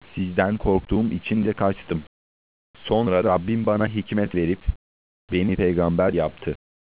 Sizden korktuğum için de kaçtım. Sonra Rabbim bana hikmet verip beni peygamber yaptı.